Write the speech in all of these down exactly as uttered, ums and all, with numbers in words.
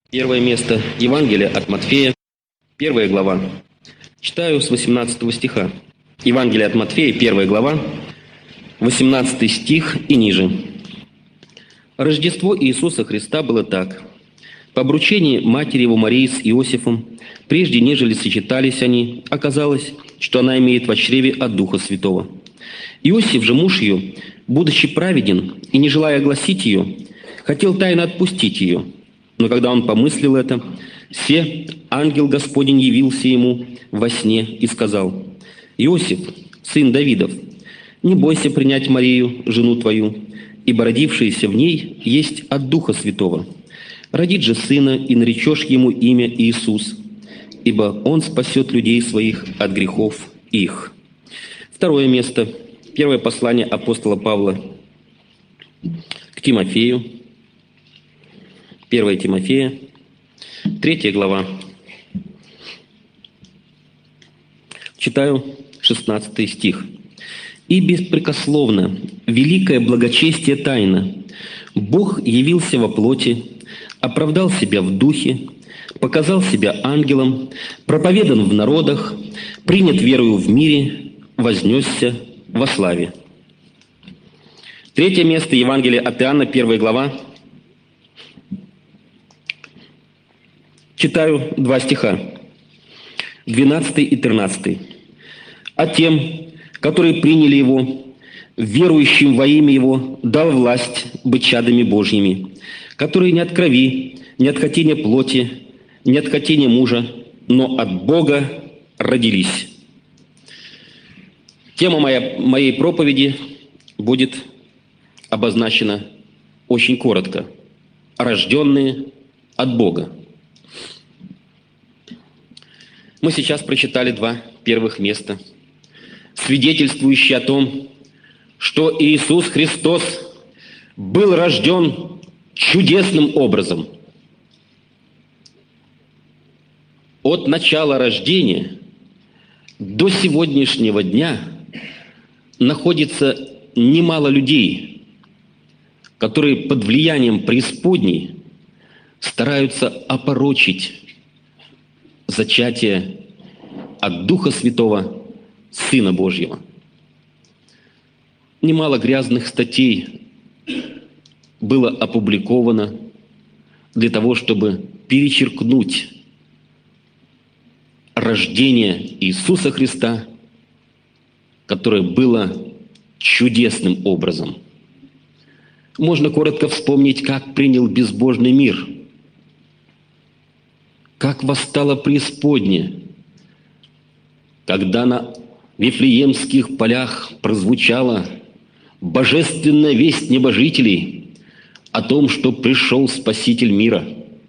Первое место. Евангелие от Матфея, первая глава. Читаю с восемнадцатого стиха. Евангелие от Матфея, первая глава, восемнадцатый стих и ниже. Рождество Иисуса Христа было так. По обручении матери его Марии с Иосифом, прежде нежели сочетались они, оказалось, что она имеет во чреве от Духа Святого. Иосиф же, муж ее, будучи праведен и не желая огласить ее, хотел тайно отпустить ее. Но когда он помыслил это, се ангел Господень явился ему во сне и сказал: «Иосиф, сын Давидов, не бойся принять Марию, жену твою, ибо родившееся в ней есть от Духа Святого. Родит же сына, и наречешь ему имя Иисус, ибо он спасет людей своих от грехов их». Второе место. Первое послание апостола Павла к Тимофею. Первое Тимофея, третья глава. Читаю шестнадцатый стих. «И беспрекословно, великое благочестие тайна, Бог явился во плоти, оправдал себя в духе, показал себя ангелом, проповедан в народах, принят верою в мире, вознесся во славе». Третье место. Евангелие от Иоанна, первая глава. Читаю два стиха, двенадцатый и тринадцатый. «А тем, которые приняли Его, верующим во имя Его, дал власть быть чадами Божьими, которые не от крови, не от хотения плоти, не от хотения мужа, но от Бога родились». Тема моя, моей проповеди будет обозначена очень коротко. «Рожденные от Бога». Мы сейчас прочитали два первых места, свидетельствующие о том, что Иисус Христос был рожден чудесным образом. От начала рождения до сегодняшнего дня находится немало людей, которые под влиянием преисподней стараются опорочить зачатие от Духа Святого Сына Божьего. Немало грязных статей было опубликовано для того, чтобы перечеркнуть рождение Иисуса Христа, которое было чудесным образом. Можно коротко вспомнить, как принял безбожный мир, как восстала преисподняя, когда на Вифлеемских полях прозвучала божественная весть небожителей о том, что пришел Спаситель мира.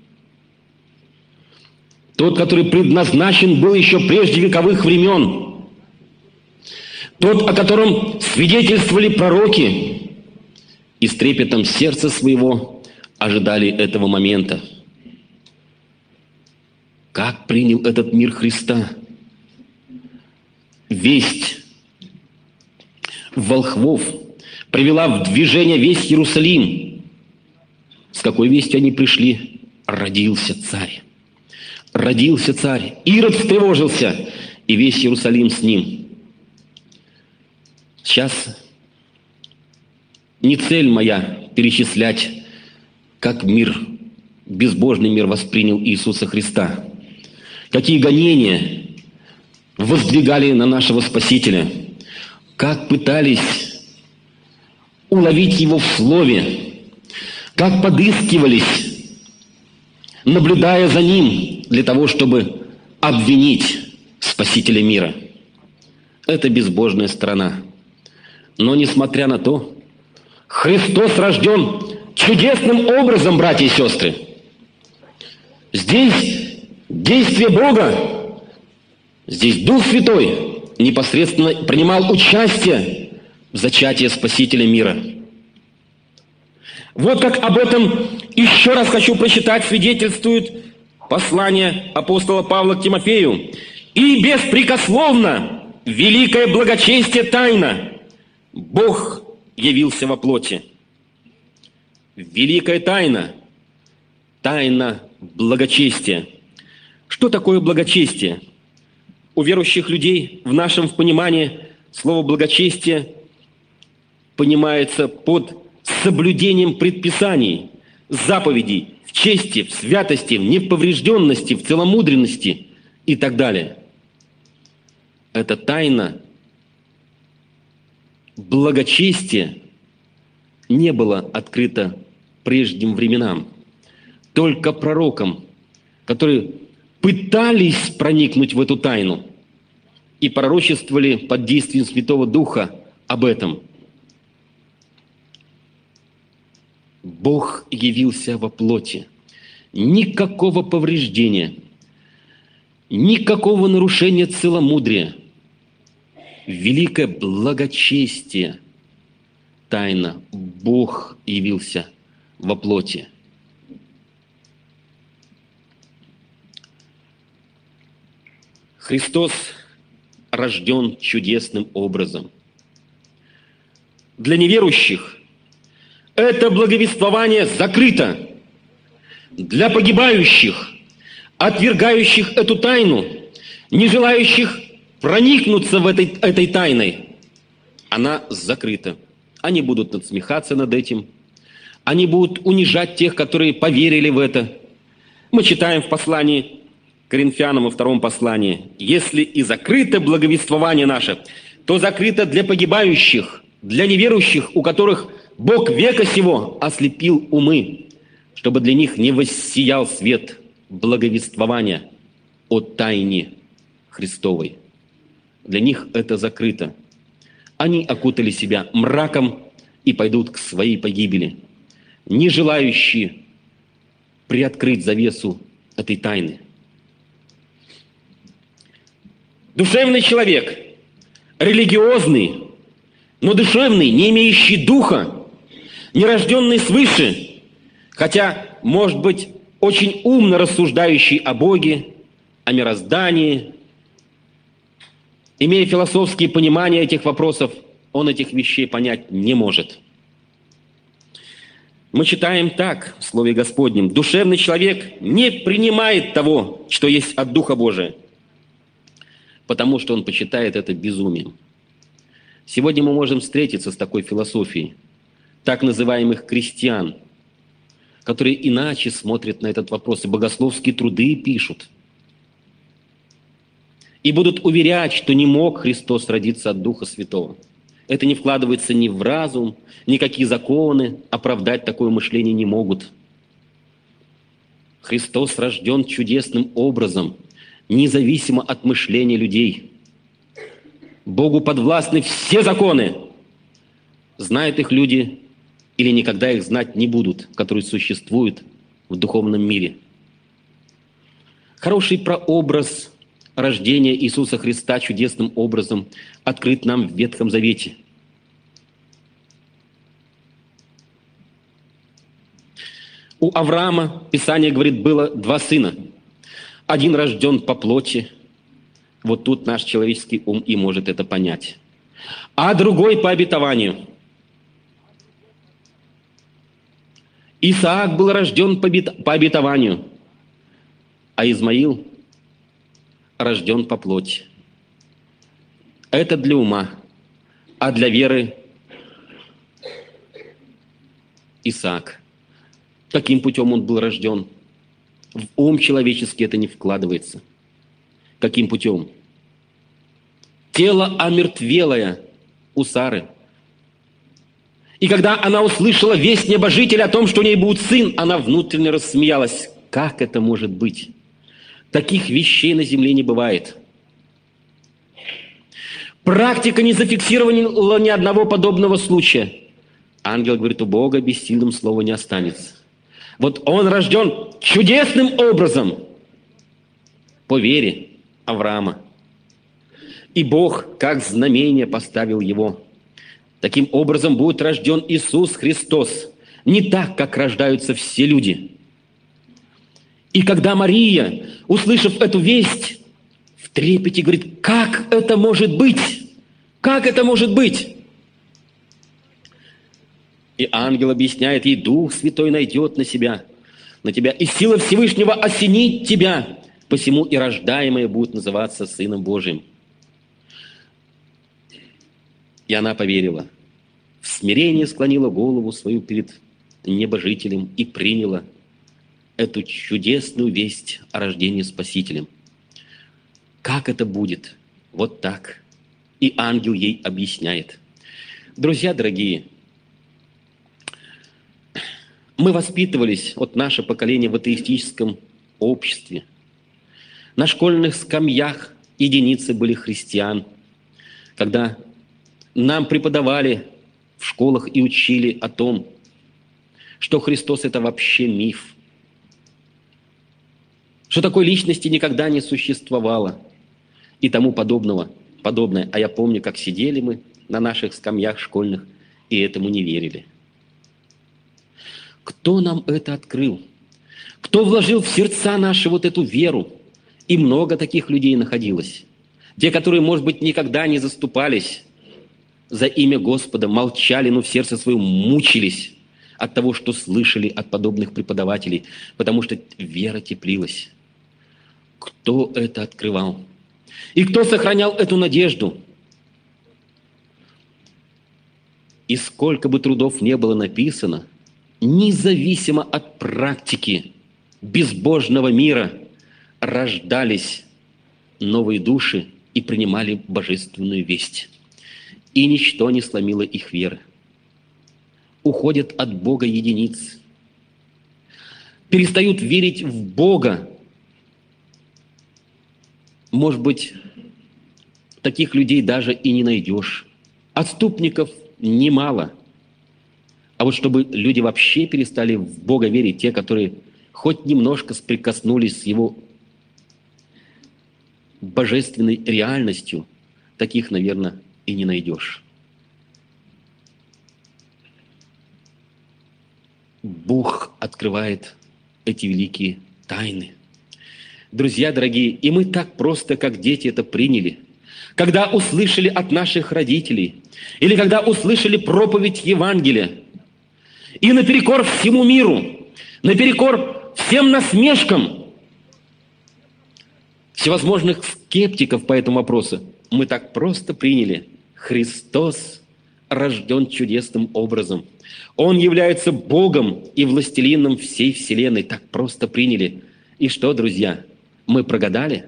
Тот, который предназначен был еще прежде вековых времен. Тот, о котором свидетельствовали пророки и с трепетом сердца своего ожидали этого момента. Как принял этот мир Христа? Весть волхвов привела в движение весь Иерусалим. С какой вестью они пришли? Родился царь. Родился царь. Ирод встревожился, и весь Иерусалим с ним. Сейчас не цель моя перечислять, как мир, безбожный мир воспринял Иисуса Христа. Какие гонения воздвигали на нашего Спасителя, как пытались уловить Его в Слове, как подыскивались, наблюдая за Ним для того, чтобы обвинить Спасителя мира. Это безбожная сторона. Но, несмотря на то, Христос рожден чудесным образом, братья и сестры. Здесь действие Бога, здесь Дух Святой непосредственно принимал участие в зачатии Спасителя мира. Вот как об этом еще раз хочу прочитать, свидетельствует послание апостола Павла к Тимофею. «И беспрекословно великое благочестие тайна, Бог явился во плоти». Великая тайна, тайна благочестия. Что такое благочестие? У верующих людей в нашем понимании слово «благочестие» понимается под соблюдением предписаний, заповедей, в чести, в святости, в неповрежденности, в целомудренности и так далее. Это тайна благочестия не было открыто прежним временам, только пророкам, которые пытались проникнуть в эту тайну и пророчествовали под действием Святого Духа об этом. Бог явился во плоти. Никакого повреждения, никакого нарушения целомудрия. Великое благочестие, тайна. Бог явился во плоти. Христос рожден чудесным образом. Для неверующих это благовествование закрыто. Для погибающих, отвергающих эту тайну, не желающих проникнуться в этой, этой тайной, она закрыта. Они будут надсмехаться над этим. Они будут унижать тех, которые поверили в это. Мы читаем в послании к Коринфянам, во втором послании: «Если и закрыто благовествование наше, то закрыто для погибающих, для неверующих, у которых Бог века сего ослепил умы, чтобы для них не воссиял свет благовествования о тайне Христовой». Для них это закрыто. Они окутали себя мраком и пойдут к своей погибели, не желающие приоткрыть завесу этой тайны. Душевный человек, религиозный, но душевный, не имеющий духа, нерожденный свыше, хотя, может быть, очень умно рассуждающий о Боге, о мироздании, имея философские понимания этих вопросов, он этих вещей понять не может. Мы читаем так в Слове Господнем: «Душевный человек не принимает того, что есть от Духа Божия, потому что он почитает это безумием». Сегодня мы можем встретиться с такой философией так называемых крестьян, которые иначе смотрят на этот вопрос и богословские труды пишут. И будут уверять, что не мог Христос родиться от Духа Святого. Это не вкладывается ни в разум, никакие законы оправдать такое мышление не могут. Христос рожден чудесным образом, независимо от мышления людей. Богу подвластны все законы. Знают их люди или никогда их знать не будут, которые существуют в духовном мире. Хороший прообраз рождения Иисуса Христа чудесным образом открыт нам в Ветхом Завете. У Авраама, Писание говорит, было два сына. Один рожден по плоти, вот тут наш человеческий ум и может это понять, а другой по обетованию. Исаак был рожден по обетованию, а Измаил рожден по плоти. Это для ума, а для веры Исаак. Каким путем он был рожден? В ум человеческий это не вкладывается. Каким путем? Тело омертвелое у Сары. И когда она услышала весть небожителя о том, что у ней будет сын, она внутренне рассмеялась. Как это может быть? Таких вещей на земле не бывает. Практика не зафиксировала ни одного подобного случая. Ангел говорит, у Бога бессильным слова не останется. Вот он рожден чудесным образом по вере Авраама. И Бог как знамение поставил его. Таким образом будет рожден Иисус Христос. Не так, как рождаются все люди. И когда Мария, услышав эту весть, в трепете говорит, как это может быть? Как это может быть? И ангел объясняет ей, Дух Святой найдет на себя на тебя, и сила Всевышнего осенит тебя, посему и рождаемое будет называться Сыном Божиим». И она поверила, в смирении склонила голову свою перед небожителем и приняла эту чудесную весть о рождении Спасителем. Как это будет? Вот так. И ангел ей объясняет. Друзья дорогие, мы воспитывались, вот наше поколение, в атеистическом обществе. На школьных скамьях единицы были христиан, когда нам преподавали в школах и учили о том, что Христос – это вообще миф, что такой личности никогда не существовало и тому подобного, подобное. А я помню, как сидели мы на наших скамьях школьных и этому не верили. Кто нам это открыл? Кто вложил в сердца наши вот эту веру? И много таких людей находилось. Те, которые, может быть, никогда не заступались за имя Господа, молчали, но в сердце своем мучились от того, что слышали от подобных преподавателей, потому что вера теплилась. Кто это открывал? И кто сохранял эту надежду? И сколько бы трудов не было написано, независимо от практики безбожного мира, рождались новые души и принимали божественную весть. И ничто не сломило их веры. Уходят от Бога единицы. Перестают верить в Бога. Может быть, таких людей даже и не найдешь. Отступников немало. А вот чтобы люди вообще перестали в Бога верить, те, которые хоть немножко соприкоснулись с Его божественной реальностью, таких, наверное, и не найдешь. Бог открывает эти великие тайны. Друзья дорогие, и мы так просто, как дети, это приняли. Когда услышали от наших родителей, или когда услышали проповедь Евангелия, и наперекор всему миру, наперекор всем насмешкам всевозможных скептиков по этому вопросу, мы так просто приняли: Христос рожден чудесным образом. Он является Богом и властелином всей вселенной. Так просто приняли. И что, друзья, мы прогадали?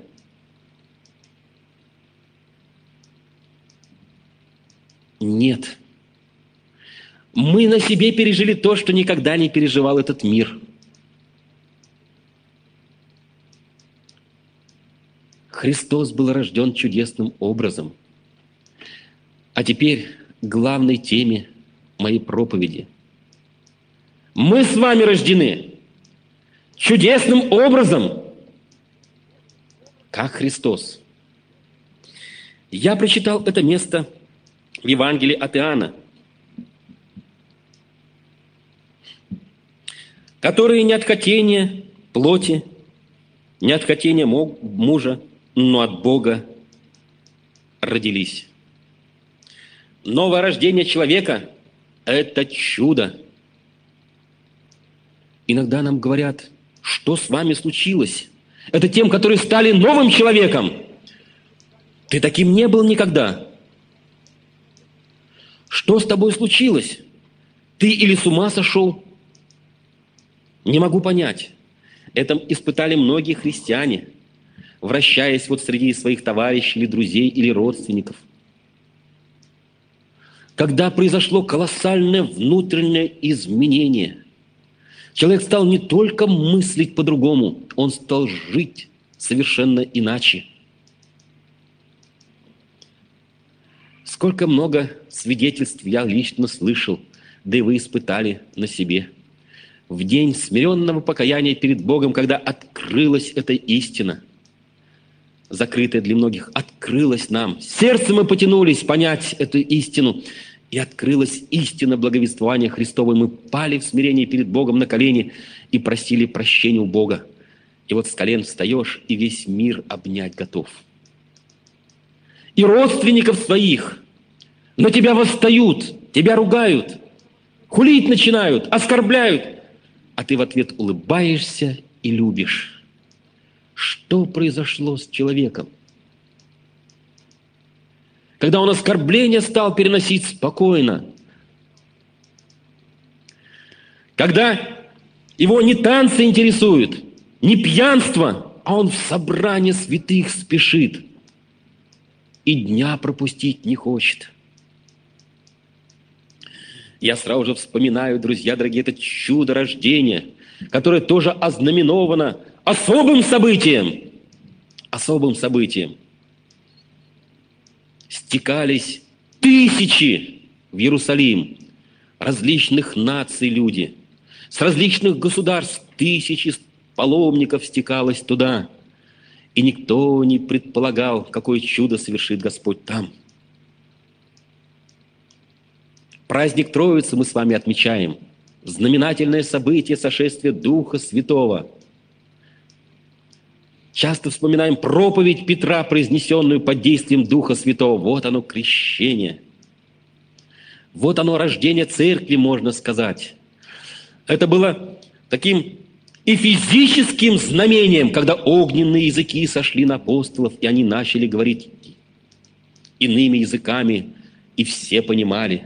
Нет. Мы на себе пережили то, что никогда не переживал этот мир. Христос был рожден чудесным образом. А теперь к главной теме моей проповеди. Мы с вами рождены чудесным образом, как Христос. Я прочитал это место в Евангелии от Иоанна, которые не от хотения плоти, не от хотения мужа, но от Бога родились. Новое рождение человека – это чудо. Иногда нам говорят, что с вами случилось. Это тем, которые стали новым человеком. Ты таким не был никогда. Что с тобой случилось? Ты или с ума сошел? Не могу понять. Это испытали многие христиане, вращаясь вот среди своих товарищей или друзей или родственников. Когда произошло колоссальное внутреннее изменение, человек стал не только мыслить по-другому, он стал жить совершенно иначе. Сколько много свидетельств я лично слышал, да и вы испытали на себе. В день смиренного покаяния перед Богом, когда открылась эта истина, закрытая для многих, открылась нам. Сердцем мы потянулись понять эту истину, и открылась истина благовествования Христова. Мы пали в смирении перед Богом на колени и просили прощения у Бога. И вот с колен встаешь, и весь мир обнять готов. И родственников своих на тебя восстают, тебя ругают, хулить начинают, оскорбляют. а ты в ответ улыбаешься и любишь. Что произошло с человеком? Когда он оскорбление стал переносить спокойно, когда его не танцы интересуют, не пьянство, а он в собрание святых спешит и дня пропустить не хочет. Я сразу же вспоминаю, друзья дорогие, это чудо рождения, которое тоже ознаменовано особым событием. Особым событием. Стекались тысячи в Иерусалим различных наций люди. С различных государств тысячи паломников стекалось туда. И никто не предполагал, какое чудо совершит Господь там. Праздник Троицы мы с вами отмечаем. Знаменательное событие сошествия Духа Святого. Часто вспоминаем проповедь Петра, произнесенную под действием Духа Святого. Вот оно крещение. Вот оно рождение церкви, можно сказать. Это было таким и физическим знамением, когда огненные языки сошли на апостолов, и они начали говорить иными языками, и все понимали.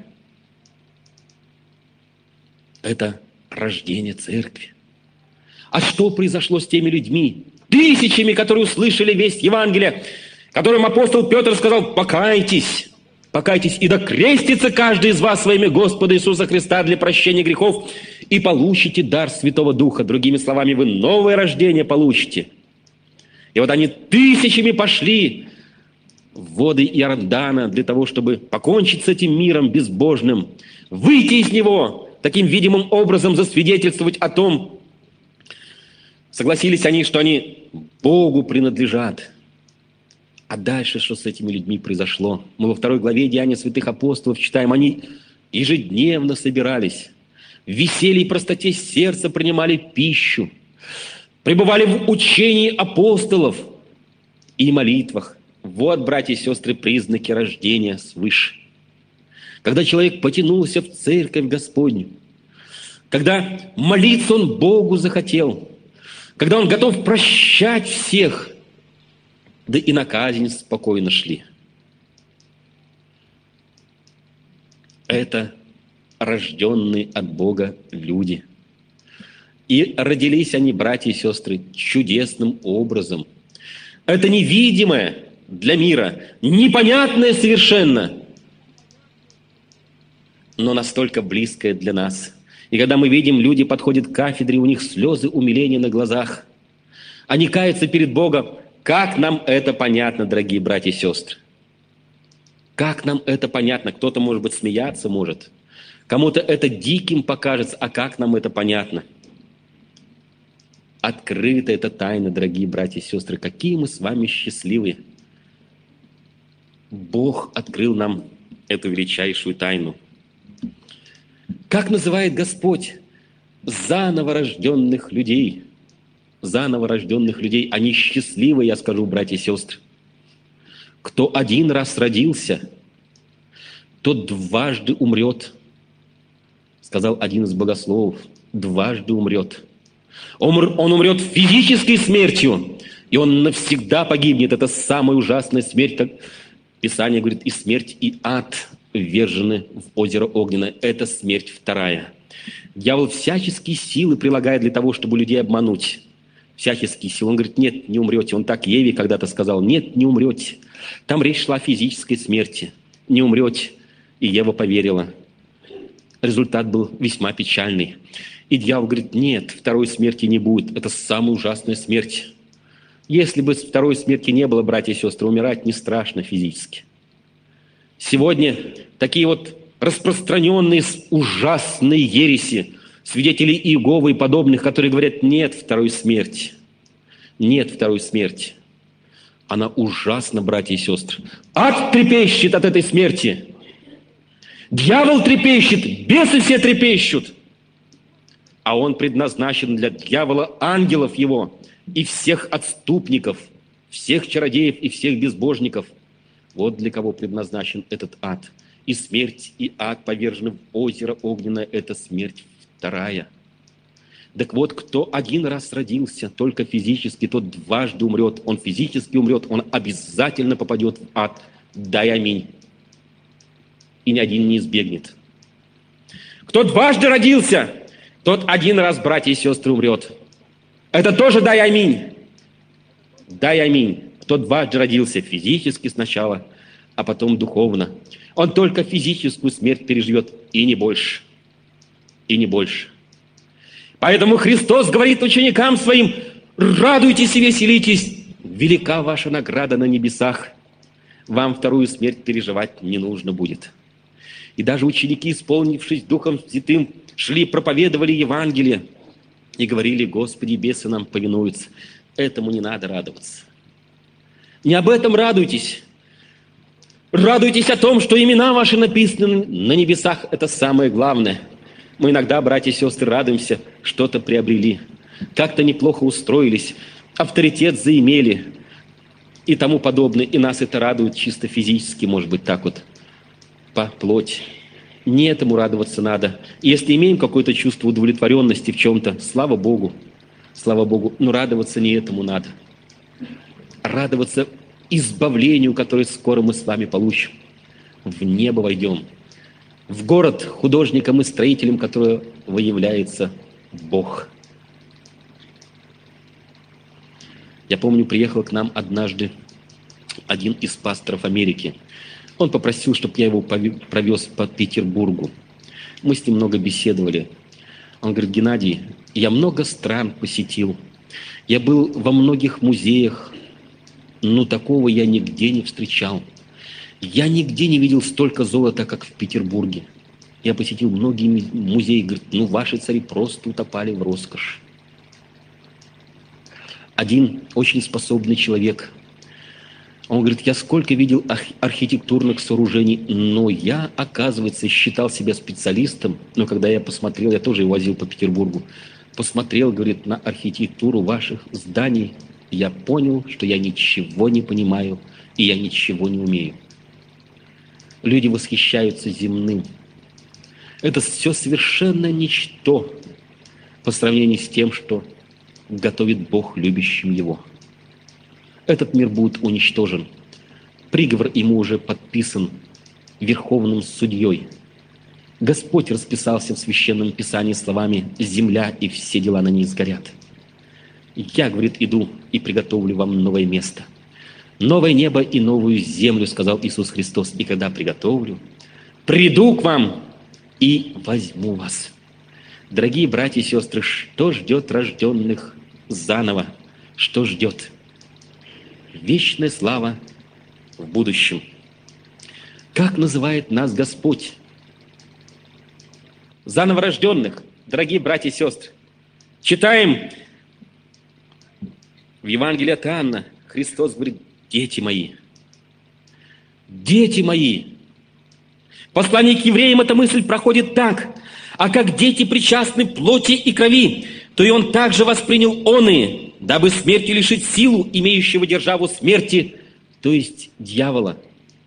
Это рождение церкви. А что произошло с теми людьми, тысячами, которые услышали весть Евангелия, которым апостол Петр сказал: покайтесь, покайтесь, и докрестится каждый из вас во имя Господа Иисуса Христа для прощения грехов, и получите дар Святого Духа. Другими словами, вы новое рождение получите. И вот они тысячами пошли в воды Иордана для того, чтобы покончить с этим миром безбожным, выйти из него, таким видимым образом засвидетельствовать о том, согласились они, что они Богу принадлежат. А дальше что с этими людьми произошло? Мы во второй главе Деяния святых апостолов читаем, они ежедневно собирались, в веселье и простоте сердца принимали пищу, пребывали в учении апостолов и молитвах. Вот, братья и сестры, признаки рождения свыше. Когда человек потянулся в церковь Господню, когда молиться он Богу захотел, когда он готов прощать всех, да и на казнь спокойно шли. Это рожденные от Бога люди. И родились они, братья и сестры, чудесным образом. Это невидимое для мира, непонятное совершенно, но настолько близкое для нас. И когда мы видим, люди подходят к кафедре, у них слезы умиления на глазах, они каются перед Богом. Как нам это понятно, дорогие братья и сестры? Как нам это понятно? Кто-то, может быть, смеяться может. Кому-то это диким покажется. А как нам это понятно? Открыта эта тайна, дорогие братья и сестры. Какие мы с вами счастливые. Бог открыл нам эту величайшую тайну. Как называет Господь заново рожденных людей? Заново рожденных людей. Они счастливы, я скажу, братья и сестры. Кто один раз родился, тот дважды умрет. Сказал один из богословов. Дважды умрет. Он, он умрет физической смертью, и он навсегда погибнет. Это самая ужасная смерть, как Писание говорит, и смерть, и ад ввержены в озеро огненное. Это смерть вторая. Дьявол всяческие силы прилагает для того, чтобы людей обмануть. Всяческие силы. Он говорит, нет, не умрете. Он так Еве когда-то сказал, нет, не умрете. Там речь шла о физической смерти. Не умрете. И Ева поверила. Результат был весьма печальный. И дьявол говорит, нет, второй смерти не будет. Это самая ужасная смерть. Если бы второй смерти не было, братья и сестры, умирать не страшно физически. Сегодня такие вот распространенные ужасные ереси, свидетели Иеговы и подобных, которые говорят, нет второй смерти. Нет второй смерти. Она ужасна, братья и сестры. Ад трепещет от этой смерти. Дьявол трепещет, бесы все трепещут. А он предназначен для дьявола, ангелов его и всех отступников, всех чародеев и всех безбожников. Вот для кого предназначен этот ад. И смерть, и ад повержены в озеро огненное – это смерть вторая. Так вот, кто один раз родился, только физически, тот дважды умрет. Он физически умрет, он обязательно попадет в ад. Дай аминь. И ни один не избегнет. Кто дважды родился, тот один раз, братья и сестры, умрет. Это тоже дай аминь. Дай аминь. Кто дважды родился физически сначала, а потом духовно, он только физическую смерть переживет, и не больше. И не больше. Поэтому Христос говорит ученикам своим: радуйтесь и веселитесь, велика ваша награда на небесах. Вам вторую смерть переживать не нужно будет. И даже ученики, исполнившись Духом Святым, шли, проповедовали Евангелие и говорили: Господи, бесы нам повинуются. Этому не надо радоваться. Не об этом радуйтесь. Радуйтесь о том, что имена ваши написаны на небесах. Это самое главное. Мы иногда, братья и сестры, радуемся, что-то приобрели, как-то неплохо устроились, авторитет заимели и тому подобное. И нас это радует чисто физически, может быть, так вот, по плоти. Не этому радоваться надо. Если имеем какое-то чувство удовлетворенности в чем-то, слава Богу, слава Богу, но радоваться не этому надо. Радоваться избавлению, которое скоро мы с вами получим. В небо войдем. В город художником и строителем, которого является Бог. Я помню, приехал к нам однажды один из пасторов Америки. Он попросил, чтобы я его провез по Петербургу. Мы с ним много беседовали. Он говорит: Геннадий, я много стран посетил. Я был во многих музеях, но такого я нигде не встречал. Я нигде не видел столько золота, как в Петербурге. Я посетил многие музеи. Говорит: ну, ваши цари просто утопали в роскошь. Один очень способный человек, он говорит: я сколько видел архитектурных сооружений, но я, оказывается, считал себя специалистом. Но когда я посмотрел, я тоже его возил по Петербургу, посмотрел, говорит, на архитектуру ваших зданий, я понял, что я ничего не понимаю и я ничего не умею. Люди восхищаются земным. Это все совершенно ничто по сравнению с тем, что готовит Бог любящим его. Этот мир будет уничтожен. Приговор ему уже подписан верховным судьей. Господь расписался в Священном Писании словами: «Земля и все дела на ней сгорят». Я, говорит, иду и приготовлю вам новое место. Новое небо и новую землю, сказал Иисус Христос. И когда приготовлю, приду к вам и возьму вас. Дорогие братья и сестры, что ждет рожденных заново? Что ждет? Вечная слава в будущем. Как называет нас Господь? Заново рожденных, дорогие братья и сестры. Читаем в Евангелии от Иоанна. Христос говорит: дети мои, дети мои. В послании к евреям эта мысль проходит так: а как дети причастны плоти и крови, то и он также воспринял оные, дабы смертью лишить силу имеющего державу смерти, то есть дьявола.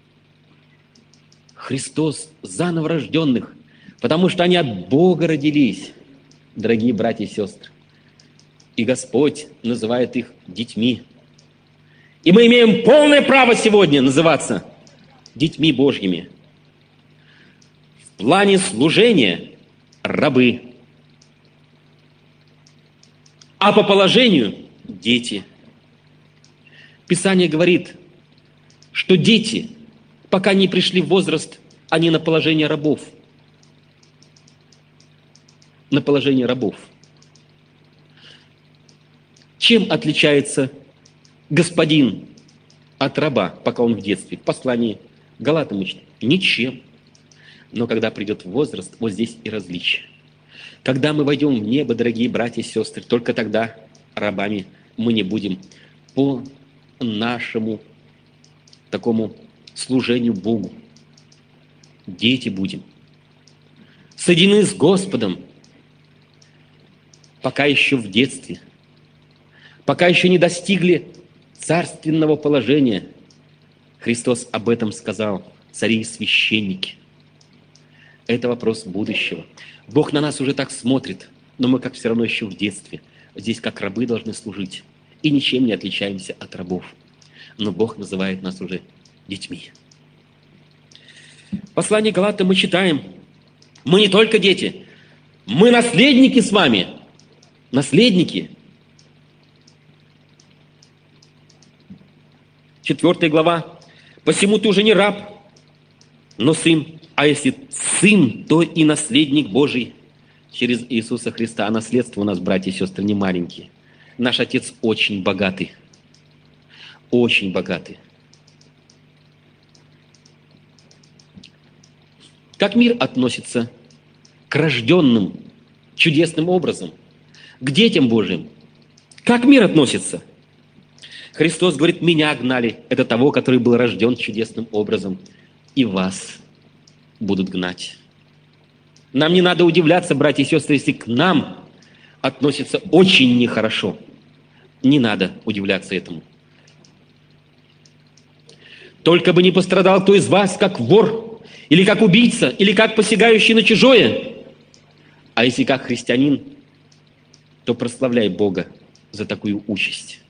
Христос заново рожденных, потому что они от Бога родились, дорогие братья и сестры. И Господь называет их детьми. И мы имеем полное право сегодня называться детьми Божьими. В плане служения рабы, а по положению дети. Писание говорит, что дети, пока не пришли в возраст, они на положение рабов. На положение рабов. Чем отличается господин от раба, пока он в детстве? В послании к Галатам мы читаем: ничем. Но когда придет возраст, вот здесь и различие. Когда мы войдем в небо, дорогие братья и сестры, только тогда рабами мы не будем по нашему такому служению Богу. Дети будем. Соединены с Господом, пока еще в детстве, пока еще не достигли царственного положения. Христос об этом сказал: цари и священники. Это вопрос будущего. Бог на нас уже так смотрит. но мы как все равно еще в детстве. Здесь как рабы должны служить. И ничем не отличаемся от рабов. Но Бог называет нас уже детьми. Послание Галатам мы читаем. Мы не только дети. Мы наследники с вами. Наследники. Четвертая глава. Посему ты уже не раб, но сын. А если сын, то и наследник Божий через Иисуса Христа. А наследство у нас, братья и сестры, не маленькие. Наш Отец очень богатый. Очень богатый. Как мир относится к рожденным чудесным образом, к детям Божьим? Как мир относится? Христос говорит, меня гнали. Это того, который был рожден чудесным образом. И вас будут гнать. Нам не надо удивляться, братья и сестры, если к нам относятся очень нехорошо. Не надо удивляться этому. Только бы не пострадал кто из вас, как вор, или как убийца, или как посягающий на чужое. А если как христианин, то прославляй Бога за такую участь.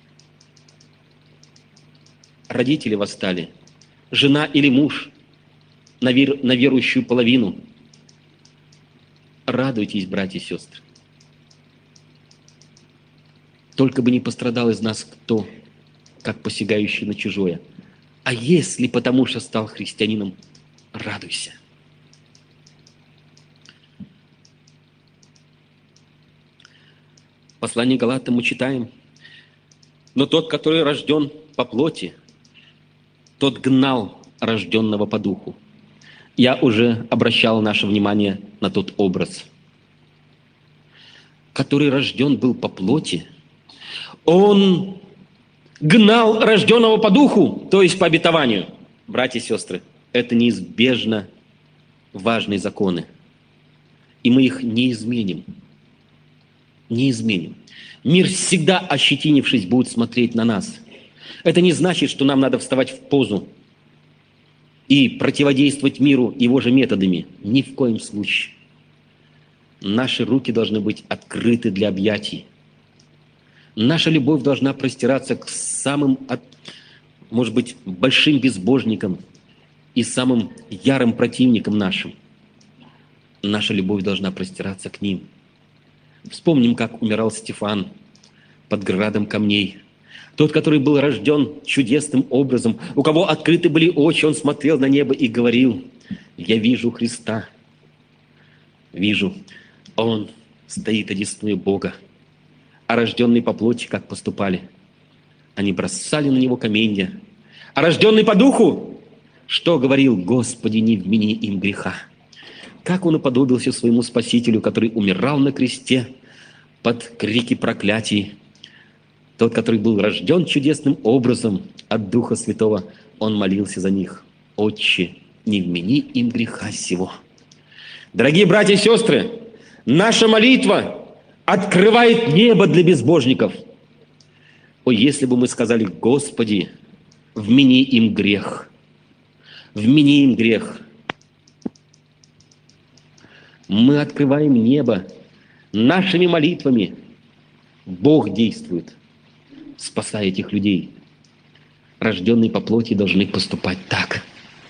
Родители восстали, жена или муж на, вер, на верующую половину. Радуйтесь, братья и сестры. Только бы не пострадал из нас кто, как посягающий на чужое. А если потому что стал христианином, радуйся. Послание Галатам мы читаем. Но тот, который рожден по плоти, тот гнал рожденного по духу. Я уже обращал наше внимание на тот образ. Который рожден был по плоти, он гнал рожденного по духу, то есть по обетованию. Братья и сестры, это неизбежно важные законы. И мы их не изменим. Не изменим. Мир, всегда ощетинившись, будет смотреть на нас. Это не значит, что нам надо вставать в позу и противодействовать миру его же методами. Ни в коем случае. Наши руки должны быть открыты для объятий. Наша любовь должна простираться к самым, может быть, большим безбожникам и самым ярым противникам нашим. Наша любовь должна простираться к ним. Вспомним, как умирал Стефан под градом камней. Тот, который был рожден чудесным образом, у кого открыты были очи, он смотрел на небо и говорил: «Я вижу Христа, вижу, Он стоит одесную Бога». А рожденные по плоти как поступали? Они бросали на него каменья. А рожденный по духу, что говорил? «Господи, не вмени им греха». Как он уподобился своему Спасителю, который умирал на кресте под крики проклятий. Тот, который был рожден чудесным образом от Духа Святого, он молился за них: «Отче, не вмени им греха сего». Дорогие братья и сестры, наша молитва открывает небо для безбожников. О, если бы мы сказали: «Господи, вмени им грех, вмени им грех». Мы открываем небо нашими молитвами. Бог действует, спасая этих людей. Рожденные по плоти должны поступать так.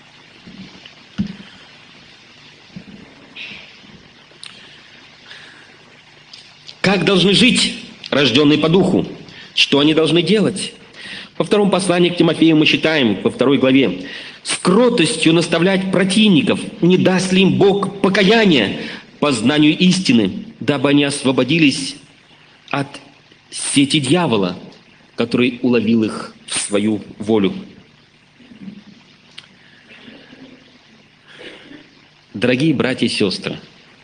Как должны жить рожденные по духу? Что они должны делать? Во втором послании к Тимофею мы читаем, во второй главе: «С кротостью наставлять противников, не даст ли им Бог покаяния по знанию истины, дабы они освободились от сети дьявола, который уловил их в свою волю». Дорогие братья и сестры,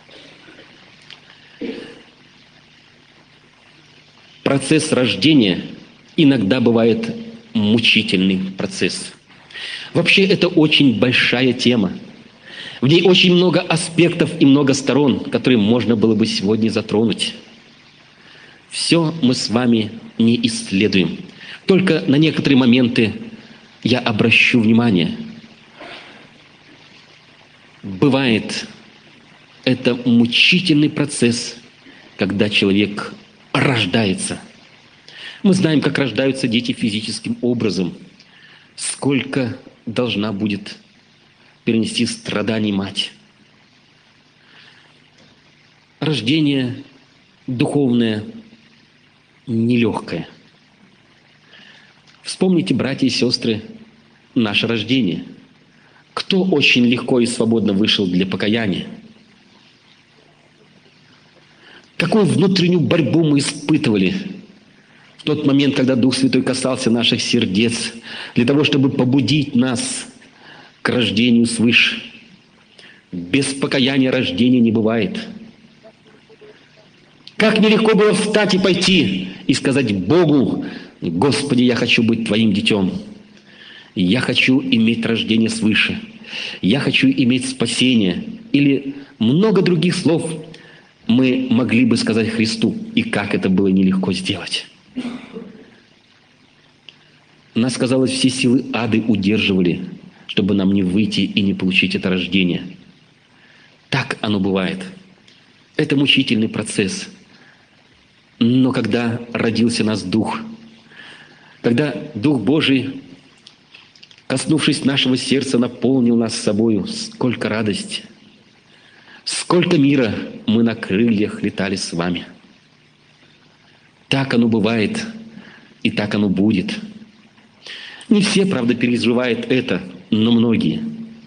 процесс рождения иногда бывает мучительный процесс. Вообще, это очень большая тема. В ней очень много аспектов и много сторон, которые можно было бы сегодня затронуть. Все мы с вами не исследуем. Только на некоторые моменты я обращу внимание. Бывает, это мучительный процесс, когда человек рождается. Мы знаем, как рождаются дети физическим образом, сколько должна будет перенести страданий мать. Рождение духовное нелегкое. Вспомните, братья и сестры, наше рождение. Кто очень легко и свободно вышел для покаяния? Какую внутреннюю борьбу мы испытывали в тот момент, когда Дух Святой касался наших сердец, для того, чтобы побудить нас к рождению свыше. Без покаяния рождения не бывает. Как нелегко было встать и пойти и сказать Богу: «Господи, я хочу быть Твоим детем. Я хочу иметь рождение свыше. Я хочу иметь спасение». Или много других слов мы могли бы сказать Христу, и как это было нелегко сделать. Нас, казалось, все силы ада удерживали, чтобы нам не выйти и не получить это рождение. Так оно бывает. Это мучительный процесс. Но когда родился нас Дух, когда Дух Божий, коснувшись нашего сердца, наполнил нас собою, сколько радости, сколько мира мы на крыльях летали с вами. Так оно бывает, и так оно будет. Не все, правда, переживают это, но многие.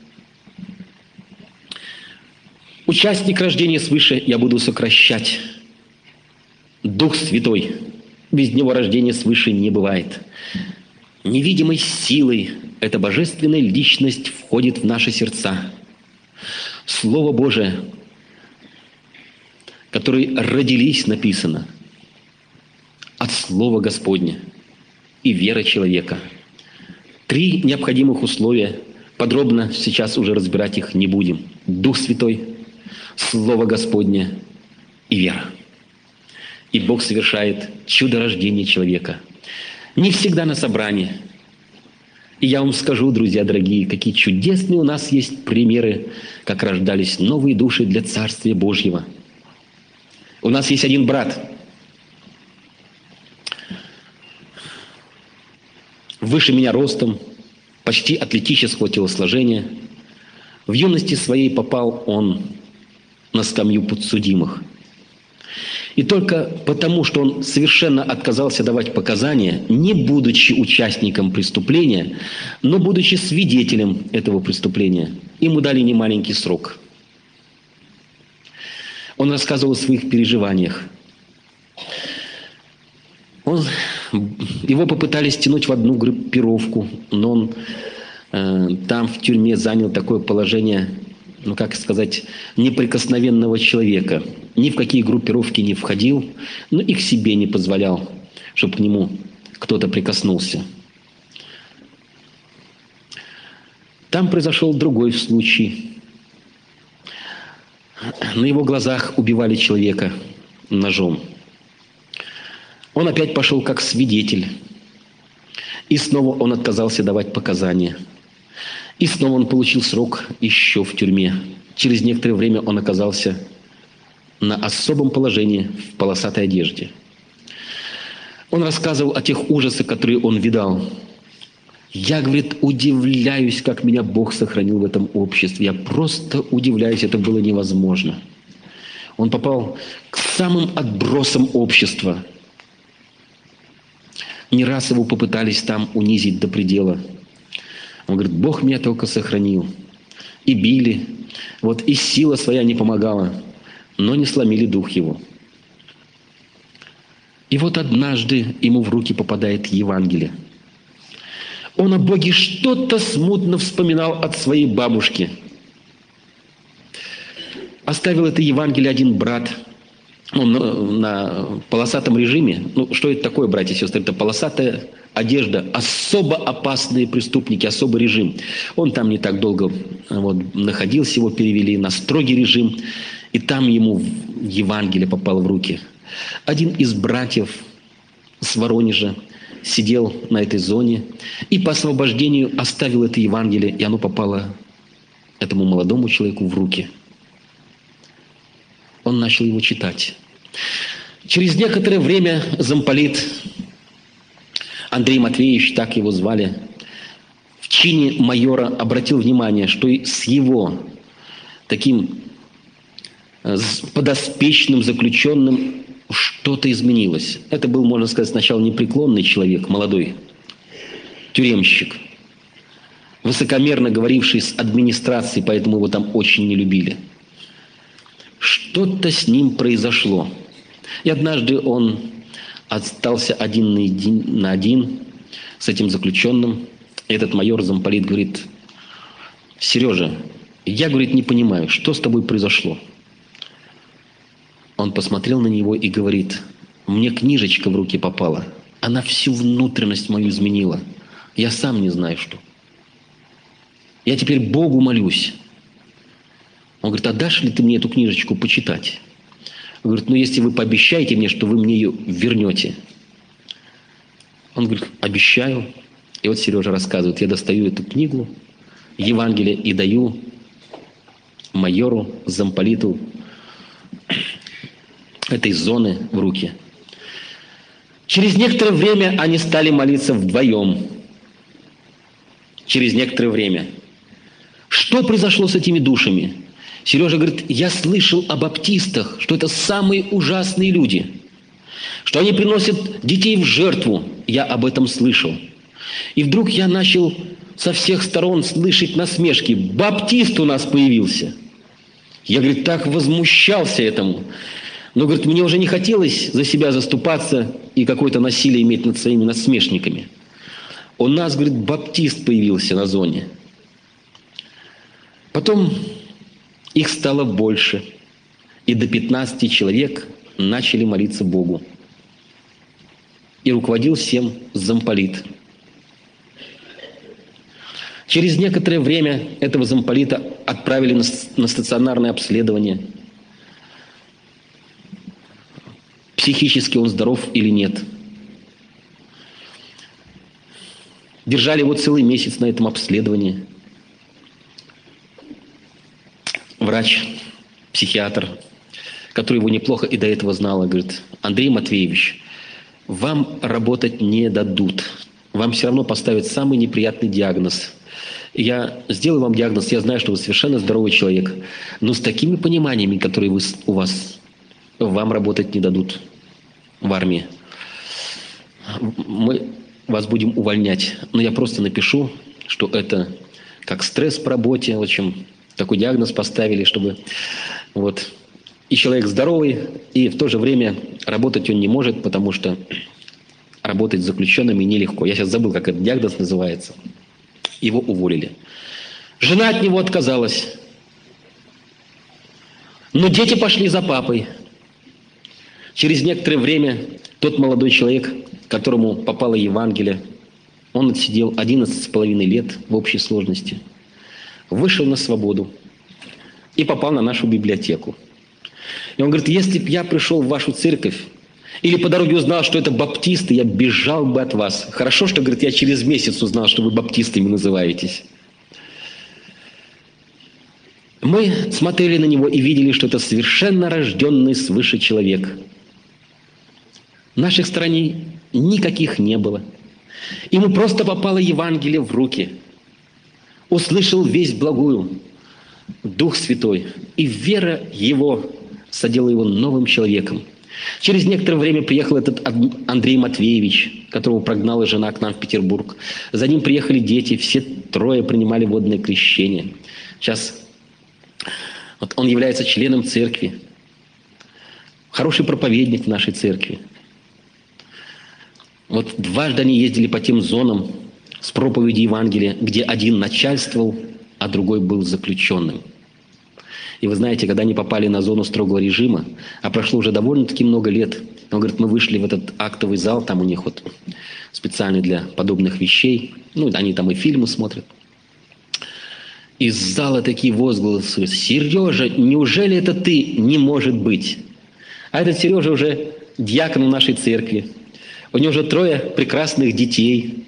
Участник рождения свыше я буду сокращать. Дух Святой. Без Него рождения свыше не бывает. Невидимой силой эта божественная личность входит в наши сердца. Слово Божие, которые родились, написано, от Слова Господня и вера человека. Три необходимых условия. Подробно сейчас уже разбирать их не будем. Дух Святой, Слово Господне и вера. И Бог совершает чудо рождения человека. Не всегда на собрании. И я вам скажу, друзья дорогие, какие чудесные у нас есть примеры, как рождались новые души для Царствия Божьего. У нас есть один брат, выше меня ростом, почти атлетического телосложения. В юности своей попал он на скамью подсудимых. И только потому, что он совершенно отказался давать показания, не будучи участником преступления, но будучи свидетелем этого преступления, ему дали немаленький срок. Он рассказывал о своих переживаниях. Он, его попытались тянуть в одну группировку, но он э, там в тюрьме занял такое положение, ну как сказать, неприкосновенного человека. Ни в какие группировки не входил, но и к себе не позволял, чтобы к нему кто-то прикоснулся. Там произошел другой случай. На его глазах убивали человека ножом. Он опять пошел как свидетель. И снова он отказался давать показания. И снова он получил срок еще в тюрьме. Через некоторое время он оказался на особом положении в полосатой одежде. Он рассказывал о тех ужасах, которые он видал. Я, говорит, удивляюсь, как меня Бог сохранил в этом обществе. Я просто удивляюсь, это было невозможно. Он попал к самым отбросам общества. Не раз его попытались там унизить до предела. Он говорит, Бог меня только сохранил. И били. Вот и сила своя не помогала, но не сломили дух его. И вот однажды ему в руки попадает Евангелие. Он о Боге что-то смутно вспоминал от своей бабушки. Оставил это Евангелие один брат. Он на, на полосатом режиме. Ну, что это такое, братья и сестры? Это полосатая одежда. Особо опасные преступники, особый режим. Он там не так долго вот, находился, его перевели на строгий режим. И там ему Евангелие попало в руки. Один из братьев с Воронежа сидел на этой зоне и по освобождению оставил это Евангелие, и оно попало этому молодому человеку в руки. Он начал его читать. Через некоторое время замполит Андрей Матвеевич, так его звали, в чине майора обратил внимание, что и с его таким с подоспечным заключенным что-то изменилось. Это был, можно сказать, сначала непреклонный человек, молодой тюремщик, высокомерно говоривший с администрацией, поэтому его там очень не любили. Что-то с ним произошло. И однажды он остался один на один, на один с этим заключенным. Этот майор замполит говорит: «Сережа, я, говорит, не понимаю, что с тобой произошло?» Он посмотрел на него и говорит: «Мне книжечка в руки попала. Она всю внутренность мою изменила. Я сам не знаю, что. Я теперь Богу молюсь». Он говорит: «А дашь ли ты мне эту книжечку почитать?» Он говорит: «Ну, если вы пообещаете мне, что вы мне ее вернете». Он говорит: «Обещаю». И вот Сережа рассказывает: я достаю эту книгу, Евангелие, и даю майору, замполиту этой зоны в руки. Через некоторое время они стали молиться вдвоем. Через некоторое время. Что произошло с этими душами? Сережа говорит: я слышал о баптистах, что это самые ужасные люди, что они приносят детей в жертву. Я об этом слышал. И вдруг я начал со всех сторон слышать насмешки. Баптист у нас появился. Я, говорит, так возмущался этому. Но, говорит, мне уже не хотелось за себя заступаться и какое-то насилие иметь над своими насмешниками. У нас, говорит, баптист появился на зоне. Потом их стало больше. И до пятнадцати человек начали молиться Богу. И руководил всем замполит. Через некоторое время этого замполита отправили на, на стационарное обследование. Психически он здоров или нет. Держали его целый месяц на этом обследовании. Врач, психиатр, который его неплохо и до этого знала, говорит: Андрей Матвеевич, вам работать не дадут. Вам все равно поставят самый неприятный диагноз. Я сделаю вам диагноз, я знаю, что вы совершенно здоровый человек, но с такими пониманиями, которые вы, у вас, вам работать не дадут в армии. Мы вас будем увольнять. Но я просто напишу, что это как стресс по работе. В общем, такой диагноз поставили, чтобы вот и человек здоровый, и в то же время работать он не может, потому что работать с заключенными нелегко. Я сейчас забыл, как этот диагноз называется. Его уволили. Жена от него отказалась. Но дети пошли за папой. Через некоторое время тот молодой человек, которому попало Евангелие, он отсидел одиннадцать с половиной лет в общей сложности, вышел на свободу и попал на нашу библиотеку. И он говорит: если бы я пришел в вашу церковь или по дороге узнал, что это баптисты, я бежал бы от вас. Хорошо, что, говорит, я через месяц узнал, что вы баптистами называетесь. Мы смотрели на него и видели, что это совершенно рожденный свыше человек. Наших страний никаких не было. Ему просто попало Евангелие в руки. Услышал весть благую, Дух Святой, и вера его садила его новым человеком. Через некоторое время приехал этот Андрей Матвеевич, которого прогнала жена к нам в Петербург. За ним приехали дети, все трое принимали водное крещение. Сейчас вот он является членом церкви, хороший проповедник в нашей церкви. Вот дважды они ездили по тем зонам с проповедью Евангелия, где один начальствовал, а другой был заключенным. И вы знаете, когда они попали на зону строгого режима, а прошло уже довольно-таки много лет, он говорит, мы вышли в этот актовый зал, там у них вот специальный для подобных вещей, ну, они там и фильмы смотрят. Из зала такие возгласы: «Сережа, неужели это ты? Не может быть!» А этот Сережа уже диакон в нашей церкви. У него уже трое прекрасных детей.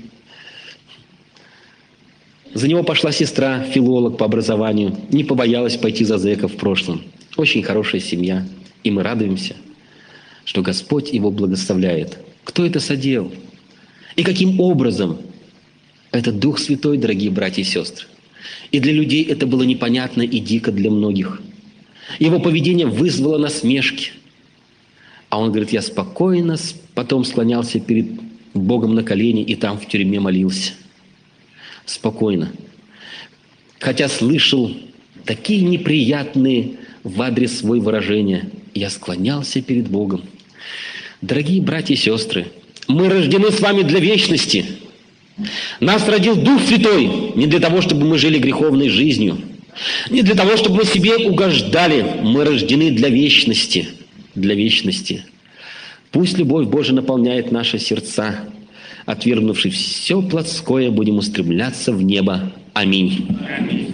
За него пошла сестра, филолог по образованию, не побоялась пойти за зэка в прошлом. Очень хорошая семья, и мы радуемся. что Господь его благословляет. Кто это соделал? И каким образом? Это Дух Святой, дорогие братья и сестры. И для людей это было непонятно и дико для многих. Его поведение вызвало насмешки. А он говорит, я спокойно потом склонялся перед Богом на колени и там в тюрьме молился. Спокойно. Хотя слышал такие неприятные в адрес свой выражения. Я склонялся перед Богом. Дорогие братья и сестры, мы рождены с вами для вечности. Нас родил Дух Святой не для того, чтобы мы жили греховной жизнью, не для того, чтобы мы себе угождали. Мы рождены для вечности, для вечности. Пусть любовь Божия наполняет наши сердца. Отвергнувши все плотское, будем устремляться в небо. Аминь. Аминь.